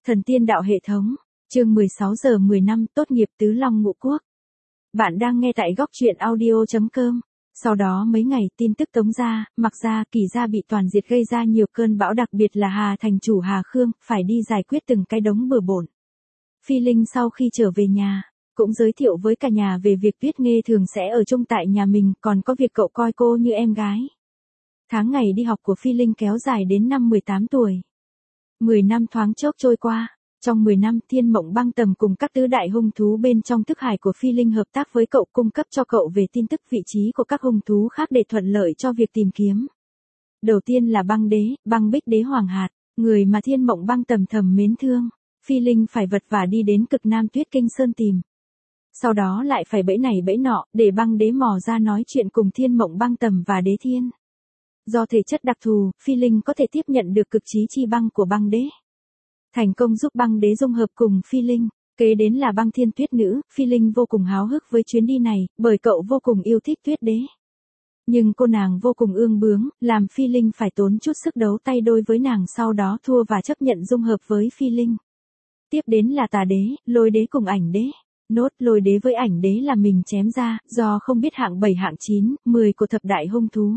Thần tiên đạo hệ thống, chương 16 giờ 10 năm tốt nghiệp Tứ Long Ngũ Quốc. Bạn đang nghe tại góc truyện audio.com. Sau đó mấy ngày tin tức tống ra, Mặc gia, Kỳ gia bị toàn diệt gây ra nhiều cơn bão, đặc biệt là Hà thành chủ Hà Khương, phải đi giải quyết từng cái đống bừa bộn. Phi Linh sau khi trở về nhà, cũng giới thiệu với cả nhà về việc Tuyết Nghê thường sẽ ở chung tại nhà mình, còn có việc cậu coi cô như em gái. Tháng ngày đi học của Phi Linh kéo dài đến năm 18 tuổi. 10 năm thoáng chốc trôi qua. Trong 10 năm, Thiên Mộng Băng Tầm cùng các tứ đại hung thú bên trong thức hải của Phi Linh hợp tác với cậu, cung cấp cho cậu về tin tức vị trí của các hung thú khác để thuận lợi cho việc tìm kiếm. Đầu tiên là Băng Đế, Băng Bích Đế Hoàng Hạt, người mà Thiên Mộng Băng Tầm thầm mến thương. Phi Linh phải vật vã đi đến cực Nam Tuyết Kinh Sơn tìm. Sau đó lại phải bẫy này bẫy nọ, để Băng Đế mò ra nói chuyện cùng Thiên Mộng Băng Tầm và Đế Thiên. Do thể chất đặc thù, Phi Linh có thể tiếp nhận được cực chí chi băng của Băng Đế. Thành công giúp Băng Đế dung hợp cùng Phi Linh. Kế đến là Băng Thiên Tuyết Nữ, Phi Linh vô cùng háo hức với chuyến đi này, bởi cậu vô cùng yêu thích Tuyết Đế. Nhưng cô nàng vô cùng ương bướng, làm Phi Linh phải tốn chút sức đấu tay đôi với nàng, sau đó thua và chấp nhận dung hợp với Phi Linh. Tiếp đến là Tà Đế, Lôi Đế cùng Ảnh Đế. Nốt Lôi Đế với Ảnh Đế là mình chém ra, do không biết hạng 7 hạng 9, 10 của thập đại hung thú.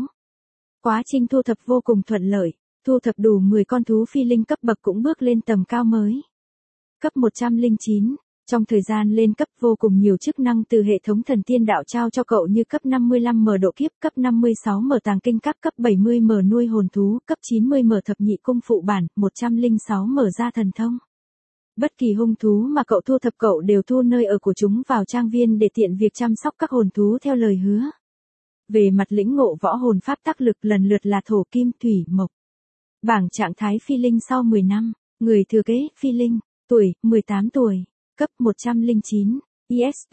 Quá trình thu thập vô cùng thuận lợi, thu thập đủ 10 con thú, Phi Linh cấp bậc cũng bước lên tầm cao mới. Cấp 109, trong thời gian lên cấp vô cùng nhiều chức năng từ hệ thống thần tiên đạo trao cho cậu như cấp 55 mở độ kiếp, cấp 56 mở tàng kinh các, cấp 70 mở nuôi hồn thú, cấp 90 mở thập nhị cung phụ bản, 106 mở ra thần thông. Bất kỳ hung thú mà cậu thu thập cậu đều thu nơi ở của chúng vào trang viên để tiện việc chăm sóc các hồn thú theo lời hứa. Về mặt lĩnh ngộ võ hồn pháp tác lực lần lượt là thổ, kim, thủy, mộc. Bảng trạng thái Phi Linh sau 10 năm, người thừa kế, Phi Linh, tuổi, 18 tuổi, cấp 109, EXP,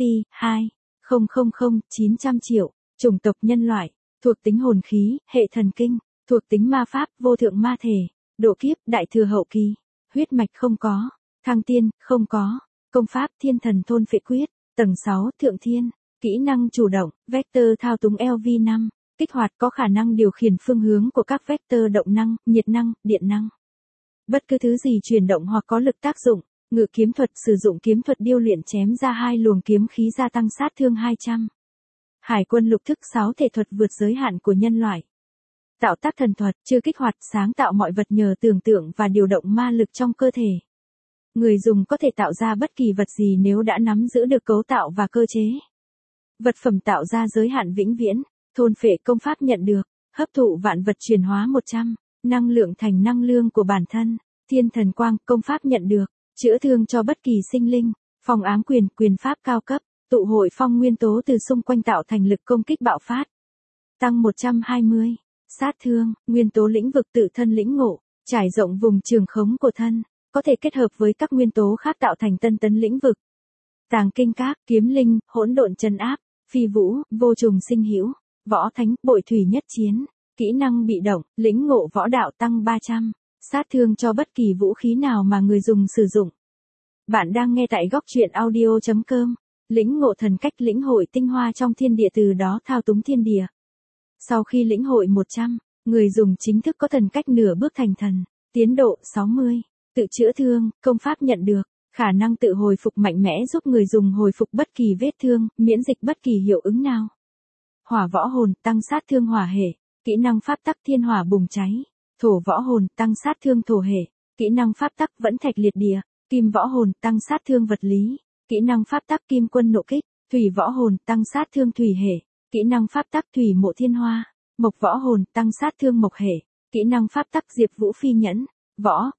2,000,900 triệu, chủng tộc nhân loại, thuộc tính hồn khí, hệ thần kinh, thuộc tính ma pháp, vô thượng ma thể, độ kiếp, đại thừa hậu kỳ, huyết mạch không có, thăng tiên, không có, công pháp, thiên thần thôn phệ quyết, tầng 6, thượng thiên. Kỹ năng chủ động, vector thao túng LV5, kích hoạt có khả năng điều khiển phương hướng của các vector động năng, nhiệt năng, điện năng. Bất cứ thứ gì chuyển động hoặc có lực tác dụng, ngự kiếm thuật, sử dụng kiếm thuật điêu luyện chém ra 2 luồng kiếm khí gia tăng sát thương 200. Hải quân lục thức 6 thể thuật vượt giới hạn của nhân loại. Tạo tác thần thuật, chưa kích hoạt, sáng tạo mọi vật nhờ tưởng tượng và điều động ma lực trong cơ thể. Người dùng có thể tạo ra bất kỳ vật gì nếu đã nắm giữ được cấu tạo và cơ chế. Vật phẩm tạo ra giới hạn vĩnh viễn, thôn phệ công pháp nhận được, hấp thụ vạn vật chuyển hóa 100, năng lượng thành năng lượng của bản thân, thiên thần quang công pháp nhận được, chữa thương cho bất kỳ sinh linh, phong ám quyền, quyền pháp cao cấp, tụ hội phong nguyên tố từ xung quanh tạo thành lực công kích bạo phát. Tăng 120, sát thương, nguyên tố lĩnh vực tự thân lĩnh ngộ, trải rộng vùng trường khống của thân, có thể kết hợp với các nguyên tố khác tạo thành tân tấn lĩnh vực. Tàng kinh các, kiếm linh, hỗn độn chân áp, phi vũ, vô trùng sinh hữu, võ thánh, bội thủy nhất chiến, kỹ năng bị động, lĩnh ngộ võ đạo tăng 300, sát thương cho bất kỳ vũ khí nào mà người dùng sử dụng. Bạn đang nghe tại góc truyện audio.com, lĩnh ngộ thần cách, lĩnh hội tinh hoa trong thiên địa, từ đó thao túng thiên địa. Sau khi lĩnh hội 100, người dùng chính thức có thần cách nửa bước thành thần, tiến độ 60, tự chữa thương, công pháp nhận được. Khả năng tự hồi phục mạnh mẽ giúp người dùng hồi phục bất kỳ vết thương, miễn dịch bất kỳ hiệu ứng nào. Hỏa võ hồn, tăng sát thương hỏa hệ, kỹ năng pháp tắc thiên hỏa bùng cháy. Thổ võ hồn, tăng sát thương thổ hệ, kỹ năng pháp tắc vẫn thạch liệt địa. Kim võ hồn, tăng sát thương vật lý, kỹ năng pháp tắc kim quân nộ kích. Thủy võ hồn, tăng sát thương thủy hệ, kỹ năng pháp tắc thủy mộ thiên hoa. Mộc võ hồn, tăng sát thương mộc hệ, kỹ năng pháp tắc diệp vũ phi nhẫn. Võ,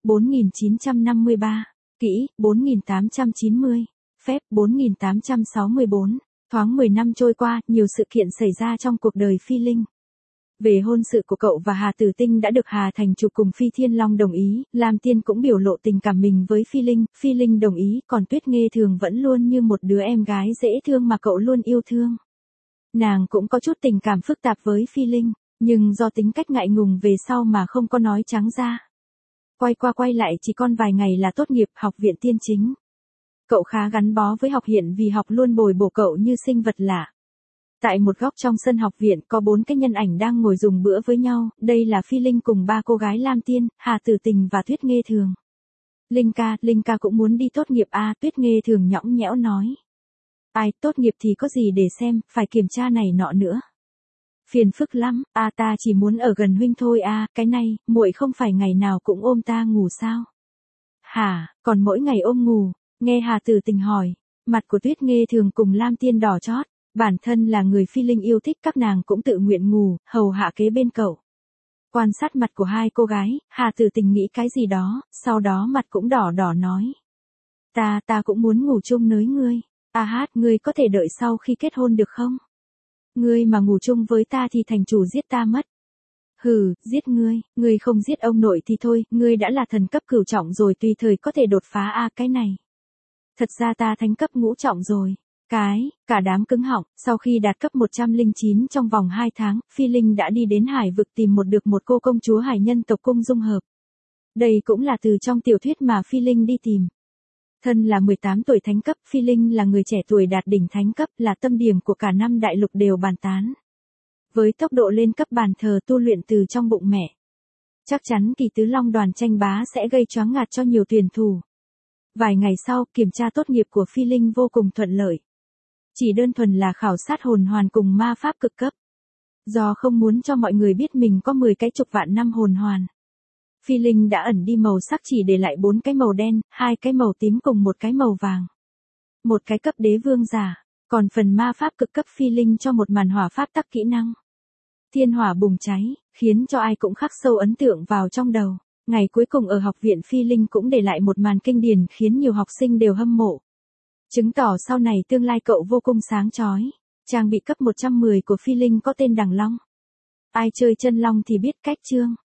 4953. Kỹ, 4890, phép, 4864, thoáng 10 năm trôi qua, nhiều sự kiện xảy ra trong cuộc đời Phi Linh. Về hôn sự của cậu và Hà Tử Tinh đã được Hà thành chủ cùng Phi Thiên Long đồng ý, Lam Tiên cũng biểu lộ tình cảm mình với Phi Linh đồng ý, còn Tuyết Nghê thường vẫn luôn như một đứa em gái dễ thương mà cậu luôn yêu thương. Nàng cũng có chút tình cảm phức tạp với Phi Linh, nhưng do tính cách ngại ngùng về sau mà không có nói trắng ra. Quay qua quay lại chỉ còn vài ngày là tốt nghiệp học viện tiên chính. Cậu khá gắn bó với học hiện vì học luôn bồi bổ cậu như sinh vật lạ. Tại một góc trong sân học viện có 4 cái nhân ảnh đang ngồi dùng bữa với nhau, đây là Phi Linh cùng 3 cô gái Lam Tiên, Hà Tử Tình và Tuyết Nghê Thường. Linh ca cũng muốn đi tốt nghiệp à, Tuyết Nghê thường nhõng nhẽo nói. Ai, tốt nghiệp thì có gì để xem, phải kiểm tra này nọ nữa. Phiền phức lắm, à ta chỉ muốn ở gần huynh thôi à, cái này, muội không phải ngày nào cũng ôm ta ngủ sao? Hả, còn mỗi ngày ôm ngủ, nghe Hà Tử Tình hỏi, mặt của Tuyết Nghê thường cùng Lam Tiên đỏ chót, bản thân là người phi linh yêu thích các nàng cũng tự nguyện ngủ, hầu hạ kế bên cậu. Quan sát mặt của hai cô gái, Hà Tử Tình nghĩ cái gì đó, sau đó mặt cũng đỏ đỏ nói. Ta cũng muốn ngủ chung với ngươi, à hát, ngươi có thể đợi sau khi kết hôn được không? Ngươi mà ngủ chung với ta thì thành chủ giết ta mất. Hừ, giết ngươi không giết ông nội thì thôi, ngươi đã là thần cấp cửu trọng rồi tùy thời có thể đột phá a cái này. Thật ra ta thánh cấp ngũ trọng rồi. Cả đám cứng họng, sau khi đạt cấp 109 trong vòng 2 tháng, Phi Linh đã đi đến hải vực tìm được một cô công chúa hải nhân tộc cung dung hợp. Đây cũng là từ trong tiểu thuyết mà Phi Linh đi tìm. Thân là 18 tuổi thánh cấp, Phi Linh là người trẻ tuổi đạt đỉnh thánh cấp, là tâm điểm của cả năm đại lục đều bàn tán. Với tốc độ lên cấp bàn thờ tu luyện từ trong bụng mẹ, chắc chắn kỳ tứ long đoàn tranh bá sẽ gây choáng ngạt cho nhiều tuyển thủ. Vài ngày sau, kiểm tra tốt nghiệp của Phi Linh vô cùng thuận lợi. Chỉ đơn thuần là khảo sát hồn hoàn cùng ma pháp cực cấp. Do không muốn cho mọi người biết mình có 10 cái chục vạn năm hồn hoàn, Phi Linh đã ẩn đi màu sắc chỉ để lại 4 cái màu đen, 2 cái màu tím cùng 1 cái màu vàng. Một cái cấp đế vương giả, còn phần ma pháp cực cấp Phi Linh cho một màn hỏa pháp tắc kỹ năng. Thiên hỏa bùng cháy, khiến cho ai cũng khắc sâu ấn tượng vào trong đầu. Ngày cuối cùng ở học viện Phi Linh cũng để lại một màn kinh điển khiến nhiều học sinh đều hâm mộ. Chứng tỏ sau này tương lai cậu vô cùng sáng chói. Trang bị cấp 110 của Phi Linh có tên Đằng Long. Ai chơi chân long thì biết cách chương.